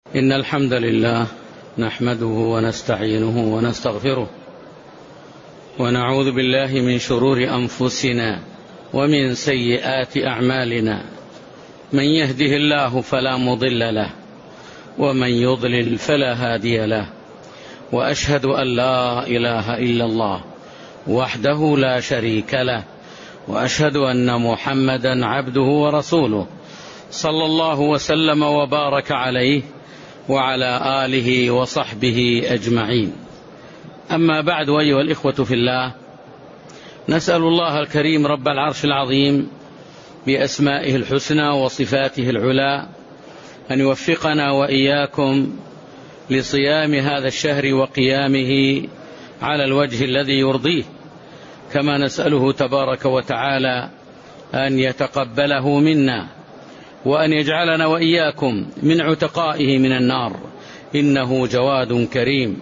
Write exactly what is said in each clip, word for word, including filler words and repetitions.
إن الحمد لله نحمده ونستعينه ونستغفره ونعوذ بالله من شرور أنفسنا ومن سيئات أعمالنا، من يهده الله فلا مضل له ومن يضلل فلا هادي له، وأشهد أن لا إله إلا الله وحده لا شريك له، وأشهد أن محمدا عبده ورسوله صلى الله وسلم وبارك عليه وعلى آله وصحبه أجمعين. أما بعد، أيها الإخوة في الله، نسأل الله الكريم رب العرش العظيم بأسمائه الحسنى وصفاته العلى أن يوفقنا وإياكم لصيام هذا الشهر وقيامه على الوجه الذي يرضيه، كما نسأله تبارك وتعالى أن يتقبله منا وأن يجعلنا وإياكم من عتقائه من النار، إنه جواد كريم.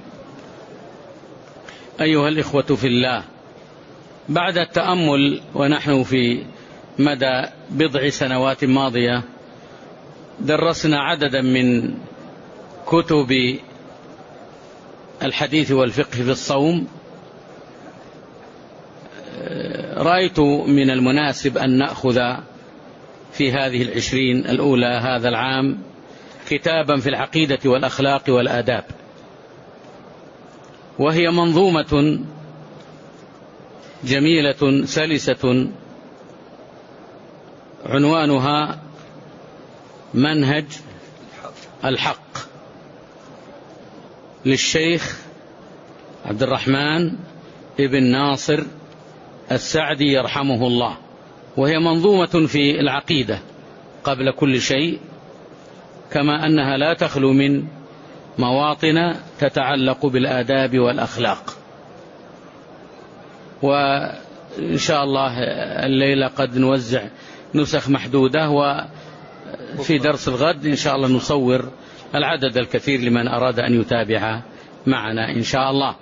أيها الإخوة في الله، بعد التأمل ونحن في مدى بضع سنوات ماضية درسنا عددا من كتب الحديث والفقه في الصوم، رأيت من المناسب أن نأخذ في هذه العشرين الأولى هذا العام كتابا في العقيدة والأخلاق والآداب، وهي منظومة جميلة سلسة عنوانها منهج الحق للشيخ عبد الرحمن ابن ناصر السعدي يرحمه الله، وهي منظومة في العقيدة قبل كل شيء، كما أنها لا تخلو من مواطن تتعلق بالآداب والأخلاق. وإن شاء الله الليلة قد نوزع نسخ محدودة، وفي درس الغد إن شاء الله نصور العدد الكثير لمن أراد أن يتابع معنا إن شاء الله.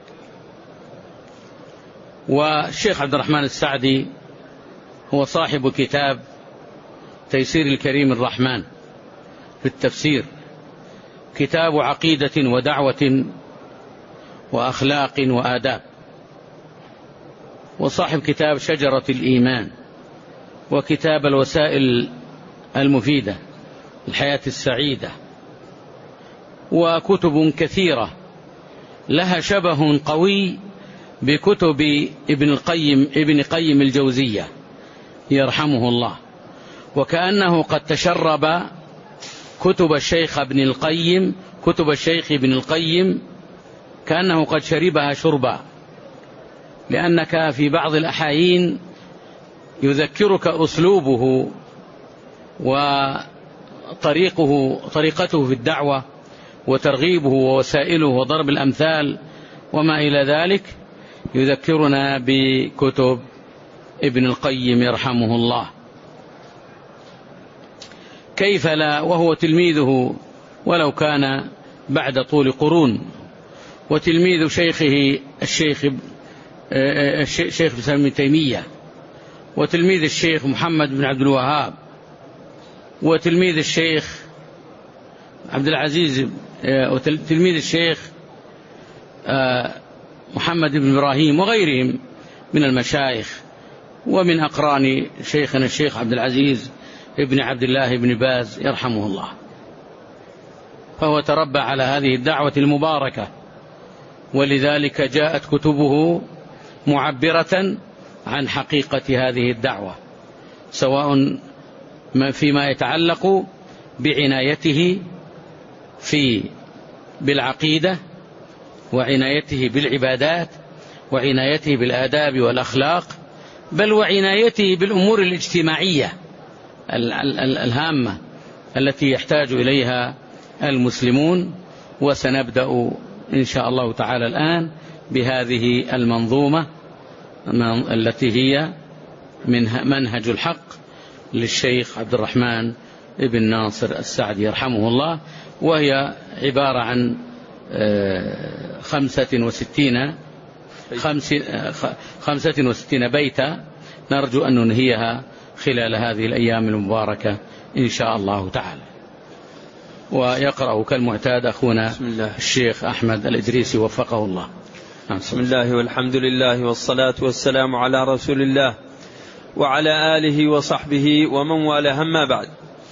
والشيخ عبد الرحمن السعدي هو صاحب كتاب تيسير الكريم الرحمن في التفسير، كتاب عقيدة ودعوة وأخلاق وآداب، وصاحب كتاب شجرة الإيمان، وكتاب الوسائل المفيدة الحياة السعيدة، وكتب كثيرة لها شبه قوي بكتب ابن القيم ابن قيم الجوزية يرحمه الله، وكأنه قد تشرب كتب الشيخ ابن القيم كتب الشيخ ابن القيم كأنه قد شربها شربا، لأنك في بعض الأحايين يذكرك أسلوبه وطريقه طريقته في الدعوة وترغيبه ووسائله وضرب الأمثال وما إلى ذلك، يذكرنا بكتب ابن القيم يرحمه الله. كيف لا وهو تلميذه ولو كان بعد طول قرون، وتلميذ شيخه الشيخ الشيخ ابن تيمية، وتلميذ الشيخ محمد بن عبد الوهاب، وتلميذ الشيخ عبد العزيز، وتلميذ الشيخ محمد بن إبراهيم، وغيرهم من المشايخ، ومن أقران شيخنا الشيخ عبد العزيز ابن عبد الله بن باز يرحمه الله. فهو تربى على هذه الدعوة المباركة، ولذلك جاءت كتبه معبرة عن حقيقة هذه الدعوة، سواء فيما يتعلق بعنايته في بالعقيدة، وعنايته بالعبادات، وعنايته بالآداب والأخلاق، بل وعنايته بالأمور الاجتماعية الهامة التي يحتاج إليها المسلمون. وسنبدأ إن شاء الله تعالى الآن بهذه المنظومة التي هي من منهج الحق للشيخ عبد الرحمن ابن ناصر السعدي يرحمه الله، وهي عبارة عن خمسة وستين خمسة وستين بيتا، نرجو أن ننهيها خلال هذه الأيام المباركة إن شاء الله تعالى. ويقرأ كالمعتاد أخونا الشيخ أحمد الإدريسي وفقه الله. بسم الله والحمد لله والصلاة والسلام على رسول الله وعلى آله وصحبه ومن والاه، أما بعد.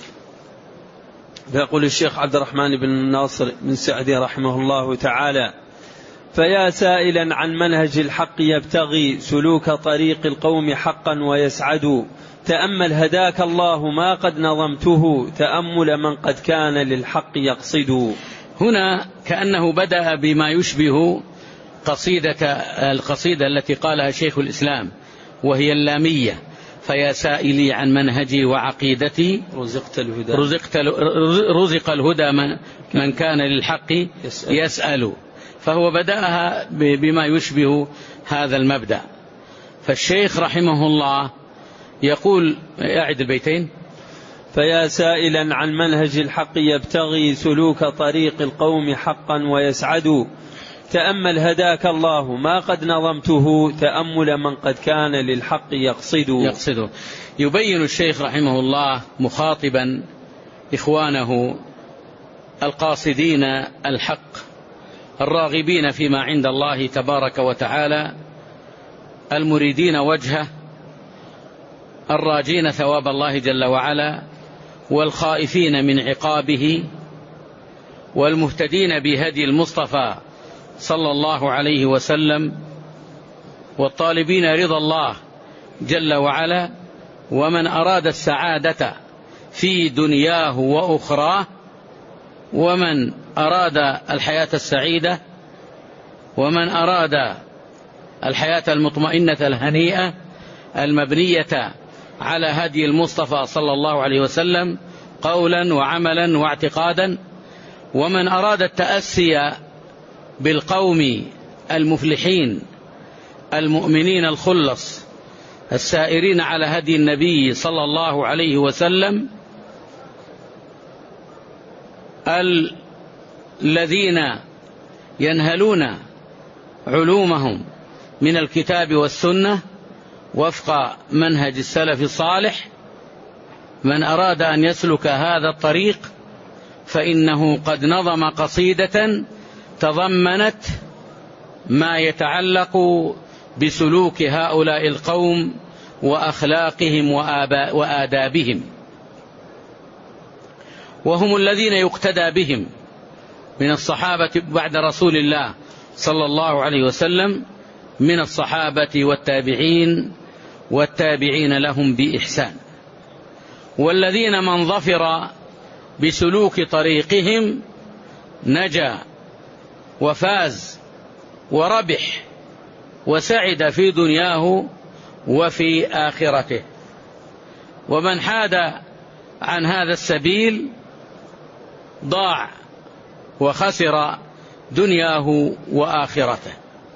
فيقول الشيخ عبد الرحمن بن ناصر بن سعدي رحمه الله تعالى: فيا سائلا عن منهج الحق يبتغي سلوك طريق القوم حقا ويسعد، تأمل هداك الله ما قد نظمته، تأمل من قد كان للحق يقصد. هنا كأنه بدأ بما يشبه قصيدة القصيدة التي قالها شيخ الإسلام وهي اللامية: فيا سائلي عن منهجي وعقيدتي رزقت الهدى, رزقت رزق الهدى من, من كان للحق يسأل, يسأل. فهو بدأها بما يشبه هذا المبدأ. فالشيخ رحمه الله يقول، أعد البيتين: فيا سائلا عن منهج الحق يبتغي سلوك طريق القوم حقا ويسعد، تأمل هداك الله ما قد نظمته، تأمل من قد كان للحق يقصد. يقصد. يبين الشيخ رحمه الله مخاطبا إخوانه القاصدين الحق الراغبين فيما عند الله تبارك وتعالى، المريدين وجهه، الراجين ثواب الله جل وعلا، والخائفين من عقابه، والمهتدين بهدي المصطفى صلى الله عليه وسلم، والطالبين رضا الله جل وعلا، ومن أراد السعادة في دنياه وأخراه، ومن أراد الحياة السعيدة، ومن أراد الحياة المطمئنة الهنيئة المبنية على هدي المصطفى صلى الله عليه وسلم قولا وعملا واعتقادا، ومن أراد التأسي بالقوم المفلحين المؤمنين الخلص السائرين على هدي النبي صلى الله عليه وسلم، الذين ينهلون علومهم من الكتاب والسنة وفق منهج السلف الصالح. من أراد أن يسلك هذا الطريق فإنه قد نظم قصيدة تضمنت ما يتعلق بسلوك هؤلاء القوم وأخلاقهم وآدابهم، وهم الذين يقتدى بهم من الصحابة بعد رسول الله صلى الله عليه وسلم، من الصحابة والتابعين والتابعين لهم بإحسان، والذين من ظفر بسلوك طريقهم نجا وفاز وربح وسعد في دنياه وفي آخرته، ومن حاد عن هذا السبيل ضاع وخسر دنياه وآخرته.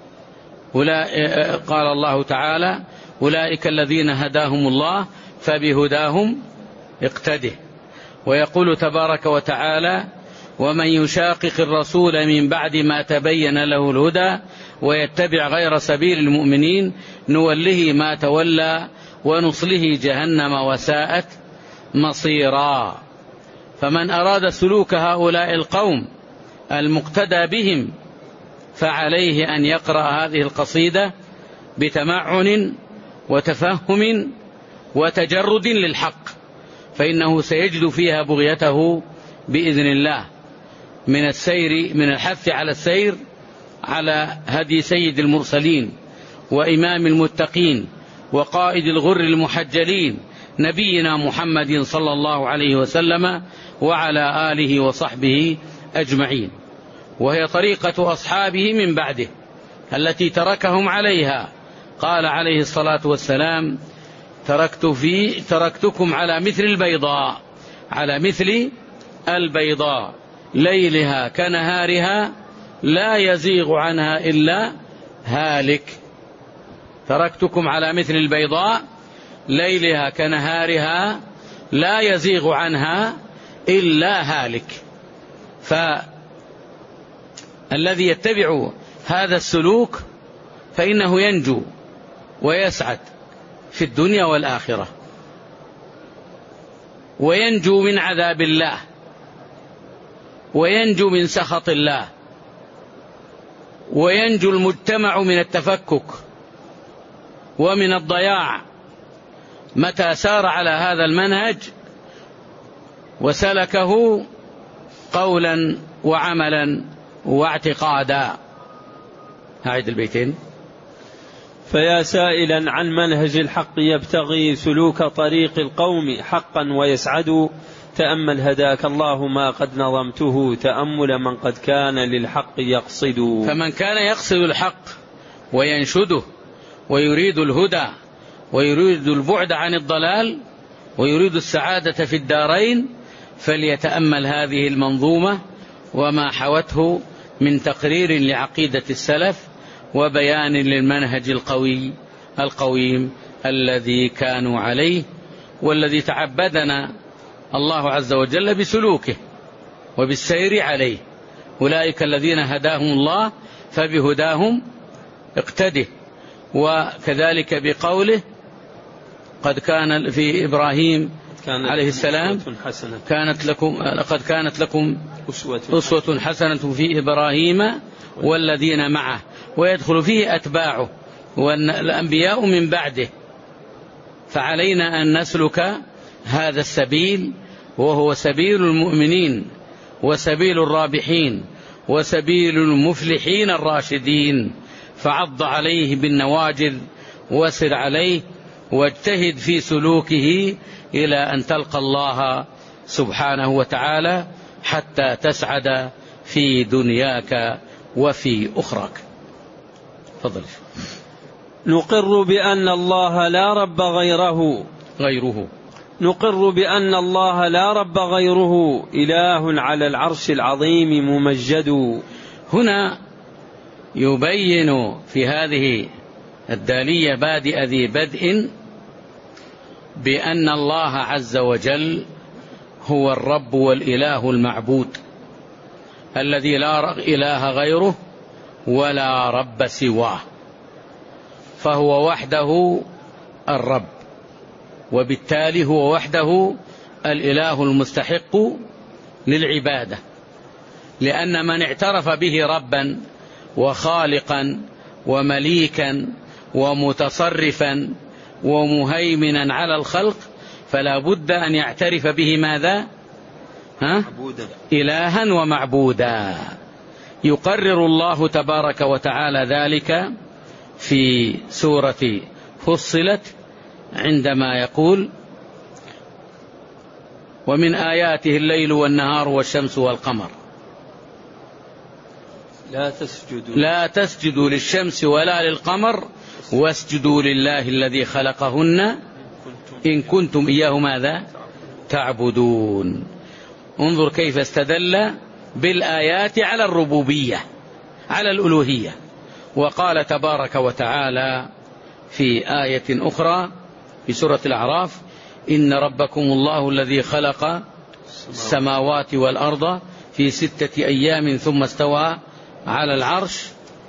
قال الله تعالى: أولئك الذين هداهم الله فبهداهم اقتده. ويقول تبارك وتعالى: ومن يشاقق الرسول من بعد ما تبين له الهدى ويتبع غير سبيل المؤمنين نوله ما تولى ونصله جهنم وساءت مصيرا. فمن أراد سلوك هؤلاء القوم المقتدى بهم فعليه أن يقرأ هذه القصيدة بتمعن وتفهم وتجرد للحق، فإنه سيجد فيها بغيته بإذن الله، من السير من الحث على السير على هدي سيد المرسلين وإمام المتقين وقائد الغر المحجلين نبينا محمد صلى الله عليه وسلم وعلى آله وصحبه أجمعين، وهي طريقة أصحابه من بعده التي تركهم عليها. قال عليه الصلاة والسلام: تركت في تركتكم على مثل البيضاء على مثل البيضاء ليلها كنهارها لا يزيغ عنها إلا هالك. تركتكم على مثل البيضاء ليلها كنهارها لا يزيغ عنها إلا هالك. فالذي يتبع هذا السلوك فإنه ينجو ويسعد في الدنيا والآخرة، وينجو من عذاب الله وينجو من سخط الله، وينجو المجتمع من التفكك ومن الضياع متى سار على هذا المنهج وسلكه قولا وعملا واعتقادا. أعيد البيتين. فيا سائلا عن منهج الحق يبتغي سلوك طريق القوم حقا ويسعد، تأمل هداك الله ما قد نظمته تأمل من قد كان للحق يقصد. فمن كان يقصد الحق وينشده ويريد الهدى ويريد البعد عن الضلال ويريد السعادة في الدارين فليتأمل هذه المنظومة وما حوته من تقرير لعقيدة السلف وبيان للمنهج القوي القويم الذي كانوا عليه، والذي تعبدنا الله عز وجل بسلوكه وبالسير عليه. أولئك الذين هداهم الله فبهداهم اقتده. وكذلك بقوله قد كان في إبراهيم عليه السلام كانت لكم لقد كانت لكم أسوة حسنة في إبراهيم والذين معه، ويدخل فيه أتباعه والأنبياء من بعده. فعلينا أن نسلك هذا السبيل، وهو سبيل المؤمنين وسبيل الرابحين وسبيل المفلحين الراشدين. فعض عليه بالنواجذ وسر عليه واجتهد في سلوكه إلى أن تلقى الله سبحانه وتعالى حتى تسعد في دنياك وفي أخراك. تفضل. نقر بأن الله لا رب غيره غيره نقر بأن الله لا رب غيره إله على العرش العظيم ممجد. هنا يبين في هذه الدالية بادئ ذي بدء بأن الله عز وجل هو الرب والإله المعبود الذي لا إله غيره ولا رب سواه، فهو وحده الرب، وبالتالي هو وحده الإله المستحق للعبادة، لأن من اعترف به ربا وخالقا ومليكا ومتصرفا ومهيمنا على الخلق فلا بد أن يعترف به ماذا؟ ها؟ إلها ومعبودا. يقرر الله تبارك وتعالى ذلك في سورة فصلت عندما يقول ومن آياته الليل والنهار والشمس والقمر لا تسجدوا لا تسجدوا للشمس ولا للقمر واسجدوا لله الذي خلقهن إن كنتم إياه ماذا تعبدون. انظر كيف استدل بالآيات على الربوبية على الألوهية. وقال تبارك وتعالى في آية أخرى في سورة الأعراف إن ربكم الله الذي خلق السماوات والأرض في ستة أيام ثم استوى على العرش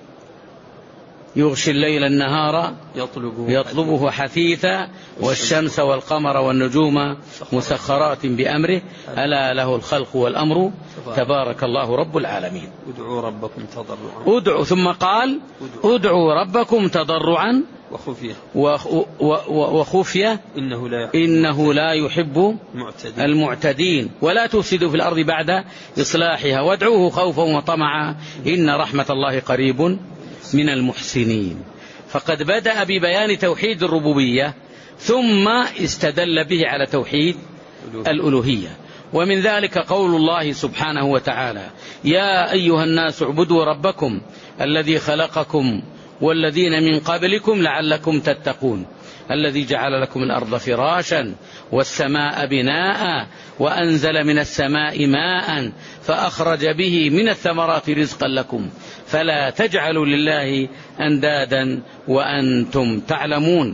يغشي الليل النهار يطلبه, يطلبه حثيثا والشمس والقمر والنجوم مسخرات بأمره ألا له الخلق والأمر تبارك الله رب العالمين. ادعوا ربكم تضرعا ادعوا ثم قال ادعوا ربكم تضرعا وخفية وخفية إنه لا يحب, إنه لا يحب المعتدين. المعتدين ولا تفسدوا في الأرض بعد إصلاحها وادعوه خوفا وطمعا إن رحمة الله قريب من المحسنين. فقد بدأ ببيان توحيد الربوبية ثم استدل به على توحيد الألوهية. ومن ذلك قول الله سبحانه وتعالى يا أيها الناس اعبدوا ربكم الذي خلقكم والذين من قبلكم لعلكم تتقون الذي جعل لكم الأرض فراشا والسماء بناء وأنزل من السماء ماء فأخرج به من الثمرات رزقا لكم فلا تجعلوا لله أندادا وأنتم تعلمون.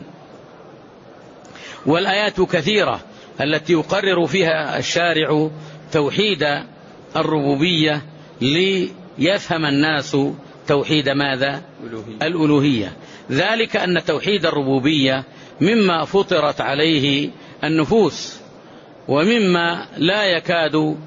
والآيات كثيرة التي يقرر فيها الشارع توحيد الربوبية ليفهم الناس توحيد ماذا؟ الألوهية. ذلك أن توحيد الربوبية مما فطرت عليه النفوس ومما لا يكاد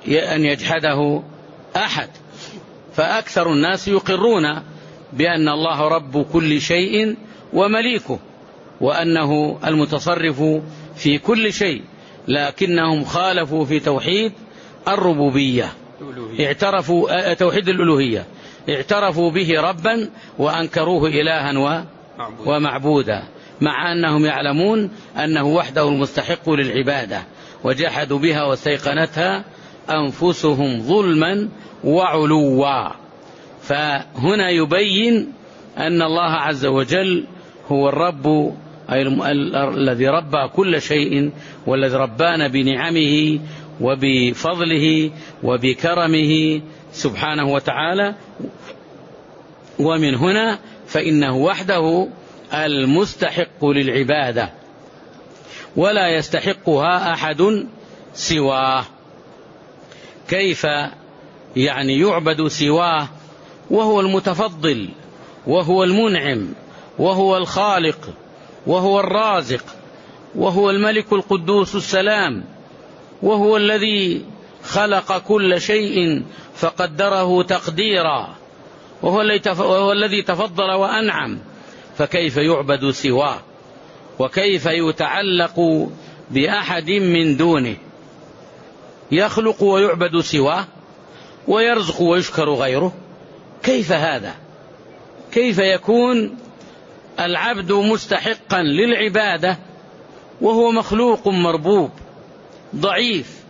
أن يجحده أحد. فأكثر الناس يقرون بأن الله رب كل شيء ومليكه، وأنه المتصرف في كل شيء، لكنهم خالفوا في توحيد الربوبية، اعترفوا توحيد الألوهية، اعترفوا به ربا وأنكروه إلها ومعبودا، مع أنهم يعلمون أنه وحده المستحق للعبادة، وجحدوا بها واستيقنتها أنفسهم ظلما وعلوا. فهنا يبين أن الله عز وجل هو الرب الذي ربى كل شيء، والذي ربانا بنعمه وبفضله وبكرمه سبحانه وتعالى. ومن هنا فإنه وحده المستحق للعبادة، ولا يستحقها أحد سواه. كيف يعني يعبد سواه وهو المتفضل وهو المنعم وهو الخالق وهو الرازق وهو الملك القدوس السلام، وهو الذي خلق كل شيء فقدره تقديرا، وهو الذي تفضل وأنعم، فكيف يعبد سواه؟ وكيف يتعلق بأحد من دونه؟ يخلق ويعبد سواه، ويرزق ويشكر غيره؟ كيف هذا؟ كيف يكون العبد مستحقا للعبادة وهو مخلوق مربوب ضعيف؟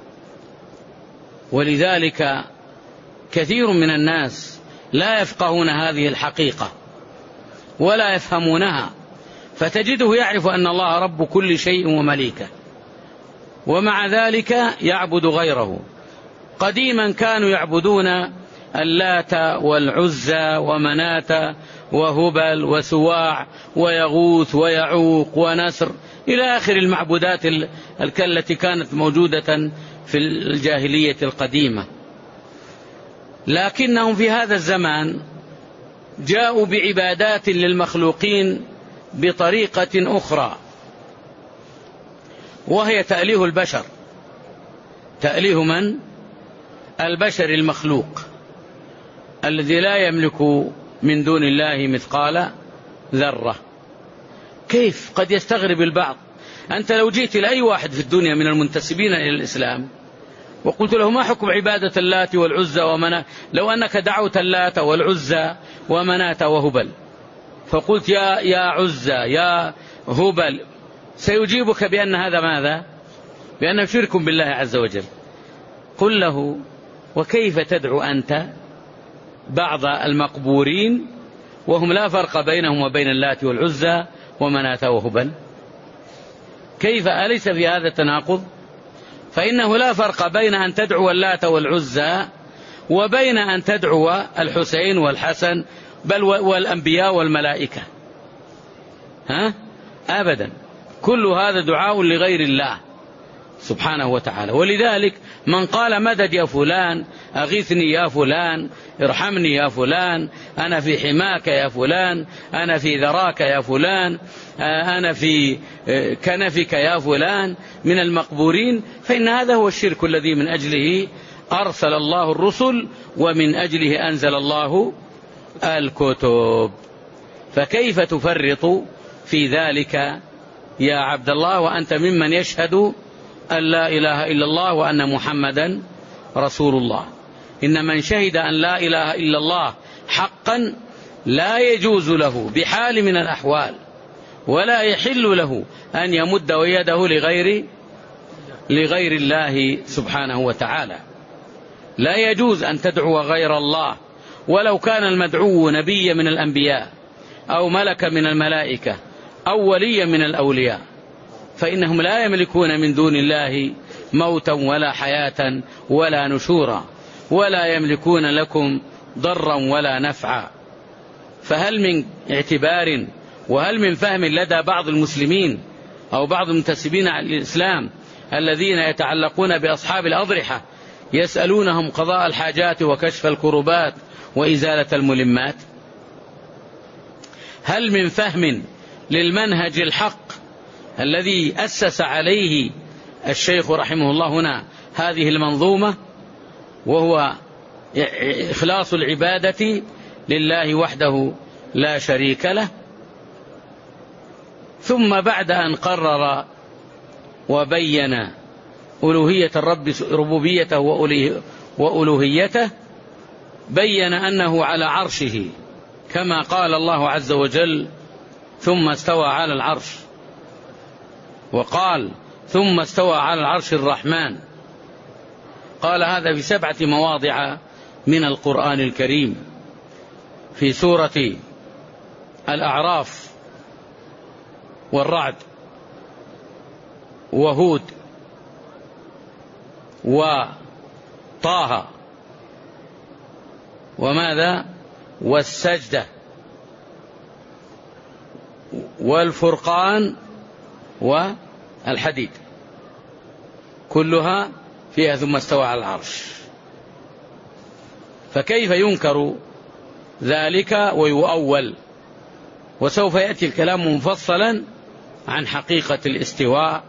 ولذلك كثير من الناس لا يفقهون هذه الحقيقة ولا يفهمونها، فتجده يعرف أن الله رب كل شيء ومليكه، ومع ذلك يعبد غيره. قديما كانوا يعبدون اللات والعزى ومناة وهبل وسواع ويغوث ويعوق ونسر إلى آخر المعبودات التي كانت موجودة في الجاهلية القديمة. لكنهم في هذا الزمان جاءوا بعبادات للمخلوقين بطريقة أخرى، وهي تأليه البشر. تأليه من؟ البشر المخلوق الذي لا يملك من دون الله مثقال ذرة. كيف؟ قد يستغرب البعض. أنت لو جئت لأي واحد في الدنيا من المنتسبين إلى الإسلام وقلت له ما حكم عبادة اللات والعزى ومناة، لو أنك دعوت اللات والعزى ومناة وهبل فقلت يا يا عزى يا هبل، سيجيبك بأن هذا ماذا؟ بأنه شرك بالله عز وجل. قل له وكيف تدعو أنت بعض المقبورين وهم لا فرق بينهم وبين اللات والعزى ومناة وهبل؟ كيف؟ أليس في هذا تناقض؟ فإنه لا فرق بين أن تدعو اللات والعزى وبين أن تدعو الحسين والحسن بل والأنبياء والملائكة. ها؟ أبدا، كل هذا دعاء لغير الله سبحانه وتعالى. ولذلك من قال مدد يا فلان، أغيثني يا فلان، ارحمني يا فلان، أنا في حماك يا فلان، أنا في ذراك يا فلان، أنا في كنفك يا فلان من المقبورين، فإن هذا هو الشرك الذي من أجله أرسل الله الرسل ومن أجله أنزل الله الكتب. فكيف تفرط في ذلك يا عبد الله وأنت ممن يشهد أن لا إله إلا الله وأن محمدا رسول الله؟ إن من شهد أن لا إله إلا الله حقا لا يجوز له بحال من الأحوال ولا يحل له أن يمد يده لغير لغير الله سبحانه وتعالى. لا يجوز أن تدعو غير الله ولو كان المدعو نبي من الأنبياء أو ملك من الملائكة أو ولي من الأولياء، فإنهم لا يملكون من دون الله موتا ولا حياة ولا نشورا، ولا يملكون لكم ضرا ولا نفعا. فهل من اعتبار وهل من فهم لدى بعض المسلمين أو بعض المنتسبين على الإسلام الذين يتعلقون بأصحاب الأضرحة يسألونهم قضاء الحاجات وكشف الكربات وإزالة الملمات؟ هل من فهم للمنهج الحق الذي أسس عليه الشيخ رحمه الله هنا هذه المنظومة؟ وهو إخلاص العبادة لله وحده لا شريك له. ثم بعد أن قرر وبين ألوهية الرب ربوبيته وألوهيته بين أنه على عرشه كما قال الله عز وجل ثم استوى على العرش، وقال ثم استوى على العرش الرحمن. قال هذا في سبعة مواضع من القرآن الكريم، في سورة الأعراف والرعد وهود وطه وماذا والسجدة والفرقان والحديد، كلها فيها ثم استوى على العرش. فكيف ينكر ذلك ويؤول؟ وسوف يأتي الكلام مفصلا عن حقيقة الاستواء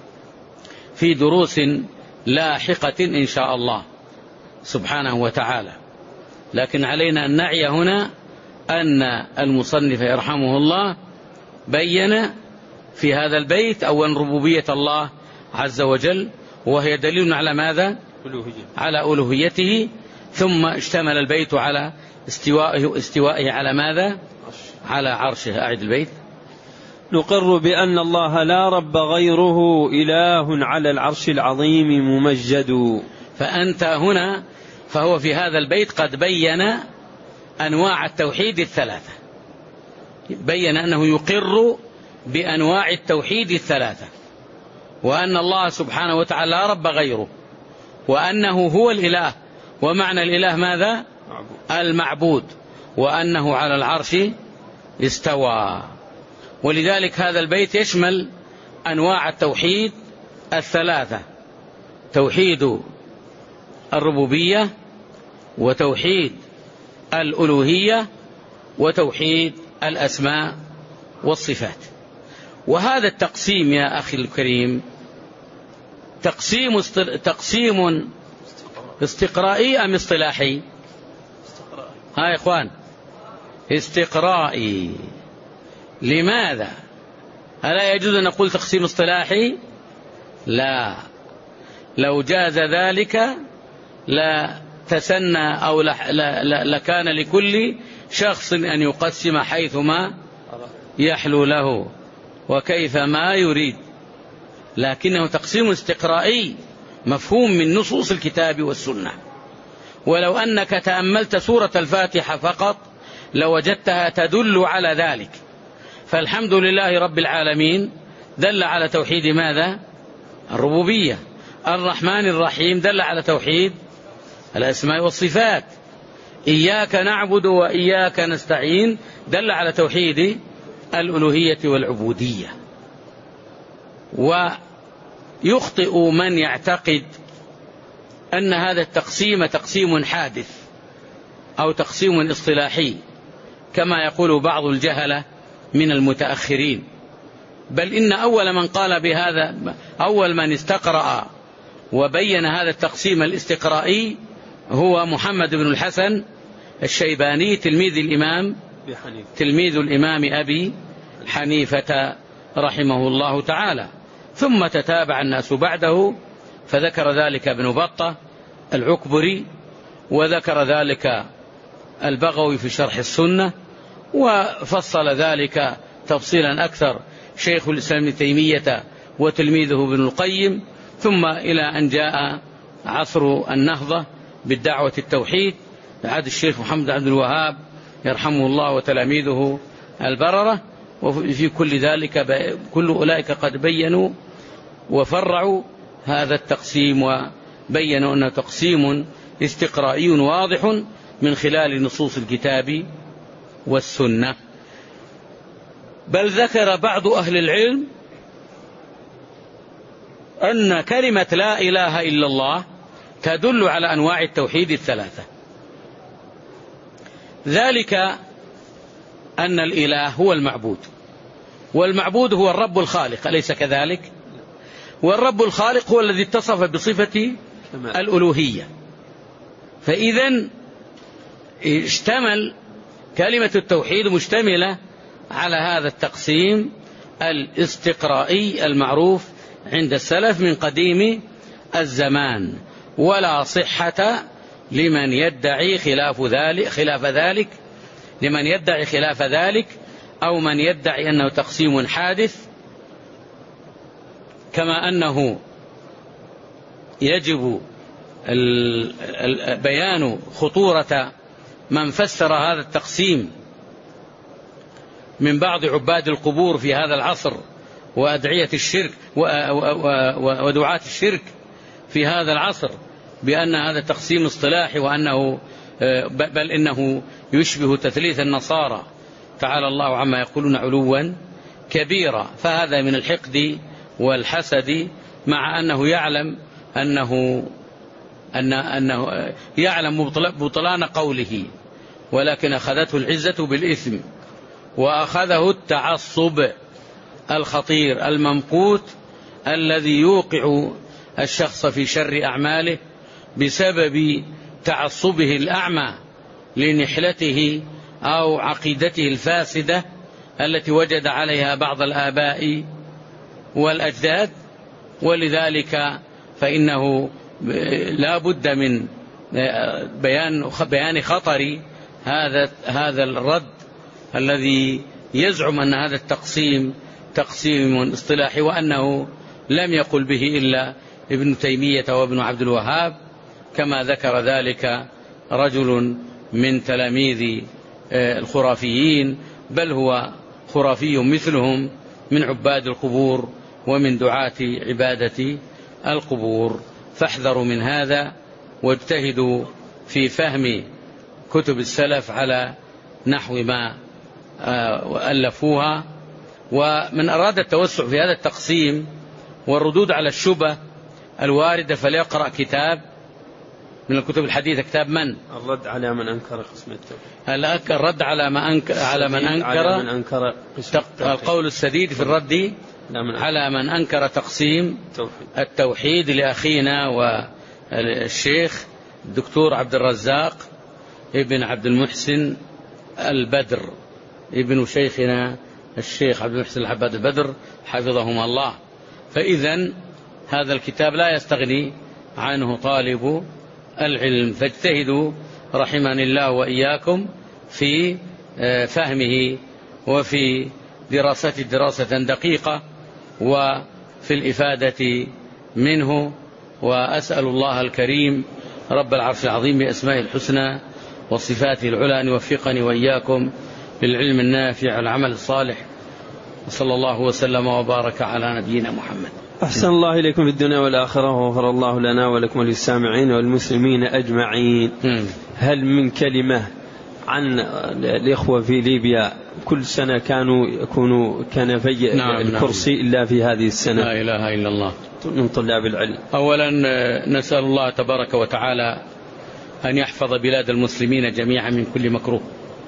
في دروس لاحقة إن شاء الله سبحانه وتعالى. لكن علينا أن نعي هنا أن المصنف يرحمه الله بين في هذا البيت أولا ربوبية الله عز وجل، وهي دليل على ماذا؟ على ألوهيته. ثم اشتمل البيت على استوائه, استوائه على ماذا؟ على عرشه. أعد البيت. نقر بأن الله لا رب غيره إله على العرش العظيم ممجد. فأنت هنا فهو في هذا البيت قد بين أنواع التوحيد الثلاثة، بين أنه يقر بأنواع التوحيد الثلاثة، وأن الله سبحانه وتعالى لا رب غيره، وأنه هو الإله، ومعنى الإله ماذا؟ المعبود، وأنه على العرش استوى. ولذلك هذا البيت يشمل أنواع التوحيد الثلاثة: توحيد الربوبية، وتوحيد الألوهية، وتوحيد الأسماء والصفات. وهذا التقسيم يا أخي الكريم تقسيم تقسيم استقرائي أم اصطلاحي؟ ها يا إخوان، استقرائي. لماذا؟ ألا يجوز أن نقول تقسيم اصطلاحي؟ لا، لو جاز ذلك لا تسنى أو لكان لكل شخص أن يقسم حيثما يحلو له وكيفما يريد، لكنه تقسيم استقرائي مفهوم من نصوص الكتاب والسنة. ولو أنك تأملت سورة الفاتحة فقط لوجدتها تدل على ذلك. فالحمد لله رب العالمين دل على توحيد ماذا؟ الربوبية. الرحمن الرحيم دل على توحيد الأسماء والصفات. إياك نعبد وإياك نستعين دل على توحيد الألوهية والعبودية. ويخطئ من يعتقد أن هذا التقسيم تقسيم حادث أو تقسيم اصطلاحي كما يقول بعض الجهلة من المتأخرين، بل إن أول من قال بهذا، أول من استقرأ وبين هذا التقسيم الاستقرائي هو محمد بن الحسن الشيباني تلميذ الإمام تلميذ الإمام أبي حنيفة رحمه الله تعالى. ثم تتابع الناس بعده، فذكر ذلك ابن بطة العكبري، وذكر ذلك البغوي في شرح السنة، وفصل ذلك تفصيلا أكثر شيخ الإسلام ابن تيمية وتلميذه ابن القيم، ثم إلى أن جاء عصر النهضة بالدعوة التوحيد بعد الشيخ محمد عبد الوهاب يرحمه الله وتلاميذه البررة. وفي كل ذلك كل أولئك قد بينوا وفرعوا هذا التقسيم، وبينوا أنه تقسيم استقرائي واضح من خلال نصوص الكتاب والسنة. بل ذكر بعض أهل العلم أن كلمة لا إله إلا الله تدل على أنواع التوحيد الثلاثة، ذلك أن الإله هو المعبود، والمعبود هو الرب الخالق، أليس كذلك؟ والرب الخالق هو الذي اتصف بصفة الألوهية، فإذا اشتمل كلمة التوحيد مشتملة على هذا التقسيم الاستقرائي المعروف عند السلف من قديم الزمان، ولا صحة لمن يدعي خلاف ذلك خلاف ذلك لمن يدعي خلاف ذلك أو من يدعي أنه تقسيم حادث، كما أنه يجب بيان خطورة من فسر هذا التقسيم من بعض عباد القبور في هذا العصر وأدعية الشرك ودعاة الشرك في هذا العصر بأن هذا تقسيم اصطلاحي، وأنه بل إنه يشبه تثليث النصارى تعالى الله عما يقولون علوا كبيرا. فهذا من الحقد والحسد، مع أنه يعلم أنه أن أنه يعلم بطلان قوله، ولكن أخذته العزة بالإثم، وأخذه التعصب الخطير الممقوت الذي يوقع الشخص في شر أعماله بسبب تعصبه الأعمى لنحلته أو عقيدته الفاسدة التي وجد عليها بعض الآباء والأجداد. ولذلك فإنه لا بد من بيان بيان خطر هذا هذا الرد الذي يزعم أن هذا التقسيم تقسيم اصطلاحي، وأنه لم يقل به إلا ابن تيمية وابن عبد الوهاب، كما ذكر ذلك رجل من تلاميذ الخرافيين، بل هو خرافي مثلهم من عباد القبور ومن دعاة عبادة القبور. فاحذروا من هذا واجتهدوا في فهم كتب السلف على نحو ما ألفوها. ومن أراد التوسع في هذا التقسيم والردود على الشبه الواردة فليقرأ كتاب من الكتب الحديثة، كتاب من؟ الرد على من أنكر قسم التوحيد. الرد على ما أنكر على من أنكر, على من أنكر القول السديد في الرد على من أنكر تقسيم التوحيد لأخينا والشيخ الدكتور عبد الرزاق ابن عبد المحسن البدر ابن شيخنا الشيخ عبد المحسن العباد البدر حفظهما الله. فإذا هذا الكتاب لا يستغني عنه طالب العلم، فاجتهدوا رحمني الله وإياكم في فهمه وفي دراسته دراسة دقيقة وفي الإفادة منه. وأسأل الله الكريم رب العرش العظيم بأسمائه الحسنى وصفاته العلى أن يوفقني وإياكم للعلم النافع والعمل الصالح، وصلى الله وسلم وبارك على نبينا محمد. أحسن الله إليكم في الدنيا والآخرة، وغفر الله لنا ولكم وللسامعين والمسلمين أجمعين. م. هل من كلمة عن الإخوة في ليبيا؟ كل سنة كانوا يكونوا كنفي نعم الكرسي نعم. إلا في هذه السنة لا إله إلا الله من طلاب العلم. أولا نسأل الله تبارك وتعالى أن يحفظ بلاد المسلمين جميعا من كل مكروه،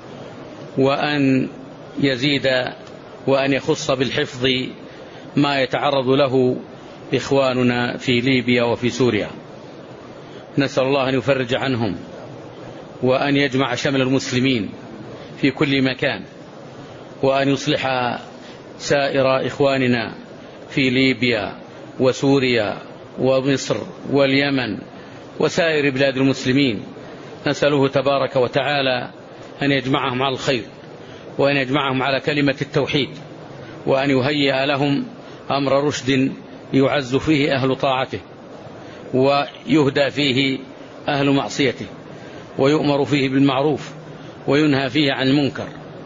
وأن يزيد وأن يخص بالحفظ ما يتعرض له إخواننا في ليبيا وفي سوريا. نسأل الله أن يفرج عنهم وأن يجمع شمل المسلمين في كل مكان، وأن يصلح سائر إخواننا في ليبيا وسوريا ومصر واليمن وسائر بلاد المسلمين. نسأله تبارك وتعالى أن يجمعهم على الخير، وأن يجمعهم على كلمة التوحيد، وأن يهيئ لهم أمر رشد يعز فيه أهل طاعته ويهدى فيه أهل معصيته، ويؤمر فيه بالمعروف وينهى فيه عن المنكر.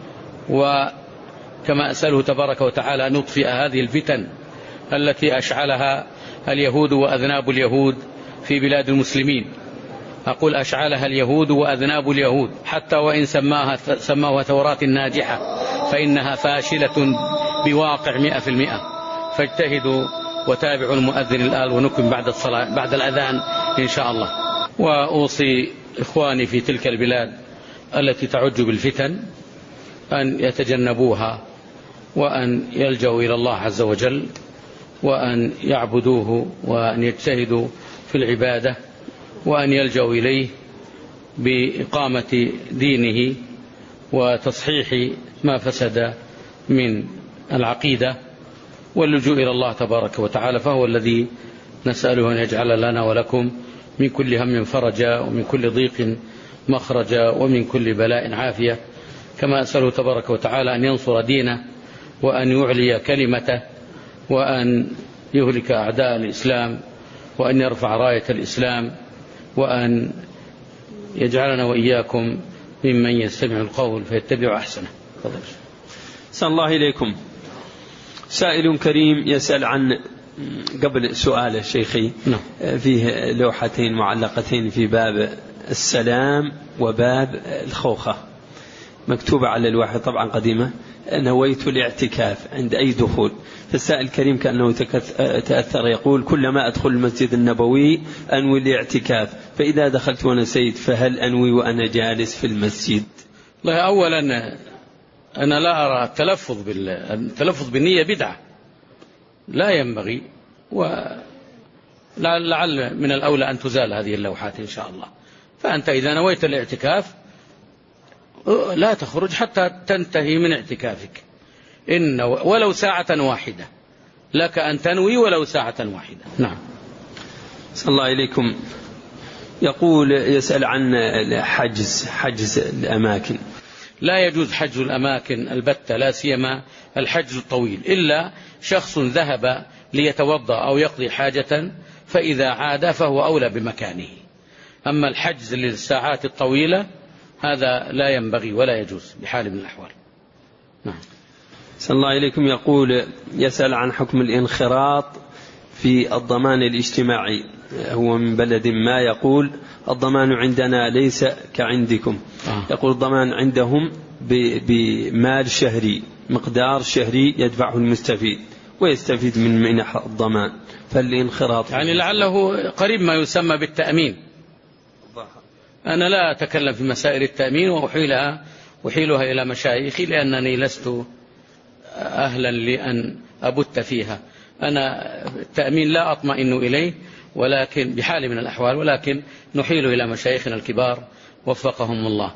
وكما أسأله تبارك وتعالى أن يطفئ هذه الفتن التي أشعلها اليهود وأذناب اليهود في بلاد المسلمين. أقول أشعلها اليهود وأذناب اليهود، حتى وإن سماها سماها ثورات ناجحة فإنها فاشلة بواقع مئة في المئة. فاجتهدوا وتابعوا المؤذن الآن ونكمل بعد الصلاة بعد الأذان إن شاء الله. وأوصي إخواني في تلك البلاد التي تعج بالفتن أن يتجنبوها، وأن يلجأوا إلى الله عز وجل، وأن يعبدوه، وأن يجتهدوا في العبادة، وأن يلجأوا إليه بإقامة دينه وتصحيح ما فسد من العقيدة واللجوء إلى الله تبارك وتعالى، فهو الذي نسأله أن يجعل لنا ولكم من كل هم فرجا، ومن كل ضيق مخرجا، ومن كل بلاء عافية، كما أسأله تبارك وتعالى أن ينصر دينه، وأن يعلي كلمته، وأن يهلك أعداء الإسلام، وأن يرفع راية الإسلام، وأن يجعلنا وإياكم ممن يستمع القول فيتبع أحسنه. صلى الله إليكم. سائل كريم يسأل عن، قبل سؤاله شيخي، فيه لوحتين معلقتين في باب السلام وباب الخوخة، مكتوبة على الواحد طبعا قديمة: نويت الاعتكاف عند أي دخول. فالسائل الكريم كأنه تأثر، يقول: كلما أدخل المسجد النبوي أنوي الاعتكاف، فإذا دخلت ونسيت فهل أنوي وأنا جالس في المسجد؟ الله، أولا أنا لا أرى التلفظ بال... التلفظ بالنية بدعة لا ينبغي، ولعل من الأولى أن تزال هذه اللوحات إن شاء الله. فأنت إذا نويت الاعتكاف لا تخرج حتى تنتهي من اعتكافك، إن ولو ساعة واحدة لك أن تنوي ولو ساعة واحدة. نعم. صلى الله إليكم. يقول يسأل عن حجز حجز الأماكن. لا يجوز حجز الأماكن البتة، لا سيما الحجز الطويل، إلا شخص ذهب ليتوضأ أو يقضي حاجة فإذا عاد فهو أولى بمكانه. أما الحجز للساعات الطويلة هذا لا ينبغي ولا يجوز بحال من الأحوال. نعم. صلى الله إليكم. يقول يسأل عن حكم الانخراط في الضمان الاجتماعي. هو من بلد ما، يقول: الضمان عندنا ليس كعندكم. آه. يقول الضمان عندهم بمال شهري، مقدار شهري يدفعه المستفيد ويستفيد من منح الضمان، فالانخراط يعني لعله قريب ما يسمى بالتأمين. أنا لا أتكلم في مسائل التأمين وأحيلها أحيلها إلى مشايخي، لأنني لست أهلا لأن أبت فيها. أنا التأمين لا أطمئن إليه، ولكن بحال من الأحوال، ولكن نحيله إلى مشايخنا الكبار وفقهم الله.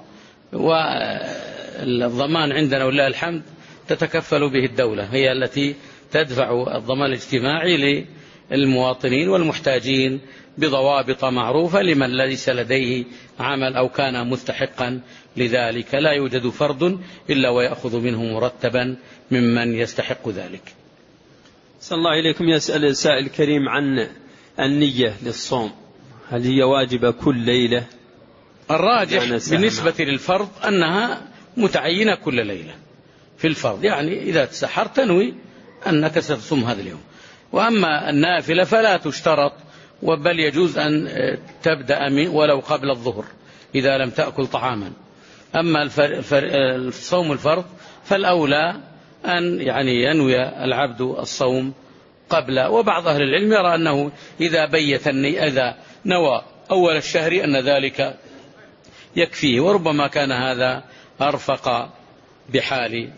والضمان عندنا ولله الحمد تتكفل به الدولة، هي التي تدفع الضمان الاجتماعي للمواطنين والمحتاجين بضوابط معروفة لمن ليس لديه عمل أو كان مستحقا لذلك. لا يوجد فرد إلا ويأخذ منه مرتبا ممن يستحق ذلك. صلى الله إليكم. يسأل السائل الكريم عن النية للصوم، هل هي واجبة كل ليلة؟ الراجح بالنسبة للفرض أنها متعينة كل ليلة في الفرض، يعني إذا تسحرت تنوي أنك ستصوم هذا اليوم. وأما النافلة فلا تشترط، وبل يجوز أن تبدأ ولو قبل الظهر إذا لم تأكل طعاما. أما الصوم الفرض فالأولى أن يعني ينوي العبد الصوم قبل. وبعض أهل العلم يرى أنه إذا بيت إذا نوى أول الشهر أن ذلك يكفيه، وربما كان هذا أرفق بحال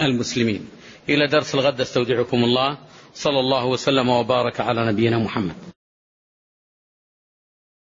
المسلمين. إلى درس الغد استودعكم الله، صلى الله وسلم وبارك على نبينا محمد.